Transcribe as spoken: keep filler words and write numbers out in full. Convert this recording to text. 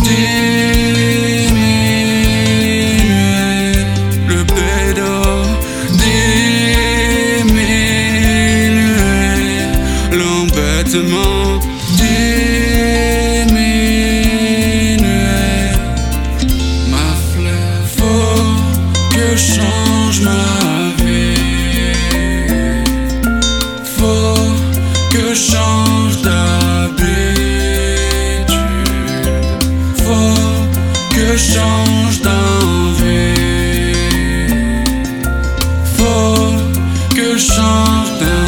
diminuer le pédo, diminuer l'embêtement, diminuer ma fleur. Faut que je change ma vie, faut que je change d'habitude, faut que je change d'envie, faut que je change d'envie.